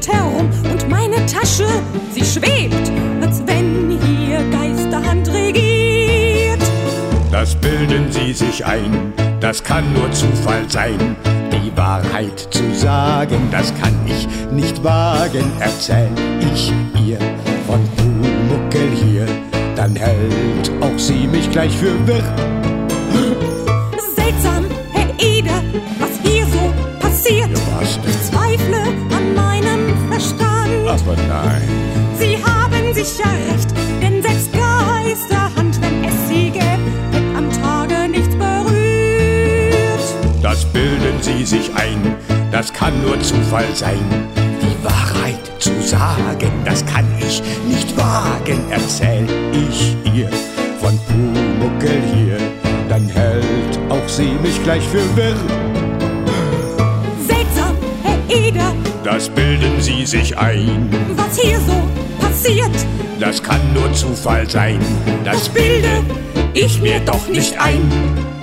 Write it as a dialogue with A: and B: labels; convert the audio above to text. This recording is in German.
A: fliegt herum und meine Tasche, sie schwebt, als wenn hier Geisterhand regiert.
B: Das bilden Sie sich ein, das kann nur Zufall sein. Die Wahrheit zu sagen, das kann ich nicht wagen. Erzähl ich ihr von Pumuckl hier, dann hält auch sie mich gleich für wirr.
A: Seltsam, Herr Eder, was hier so passiert.
B: Was denn?
A: Ich zweifle an meinem Verstand.
B: Aber nein.
A: Sie haben sicher recht, denn selbst Geisterhand, wenn es sie gäbe, hätt am Tage nichts berührt.
B: Das bilden Sie sich ein, das kann nur Zufall sein. Die Wahrheit zu sagen, das kann ich nicht wagen. Erzähl ich ihr von Pumuckl hier, dann hält auch sie mich gleich für wirr.
A: Seltsam, Herr Eder,
B: Das bilden Sie sich ein,
A: was hier so passiert.
B: das kann nur Zufall sein. Das bilde ich mir doch nicht ein.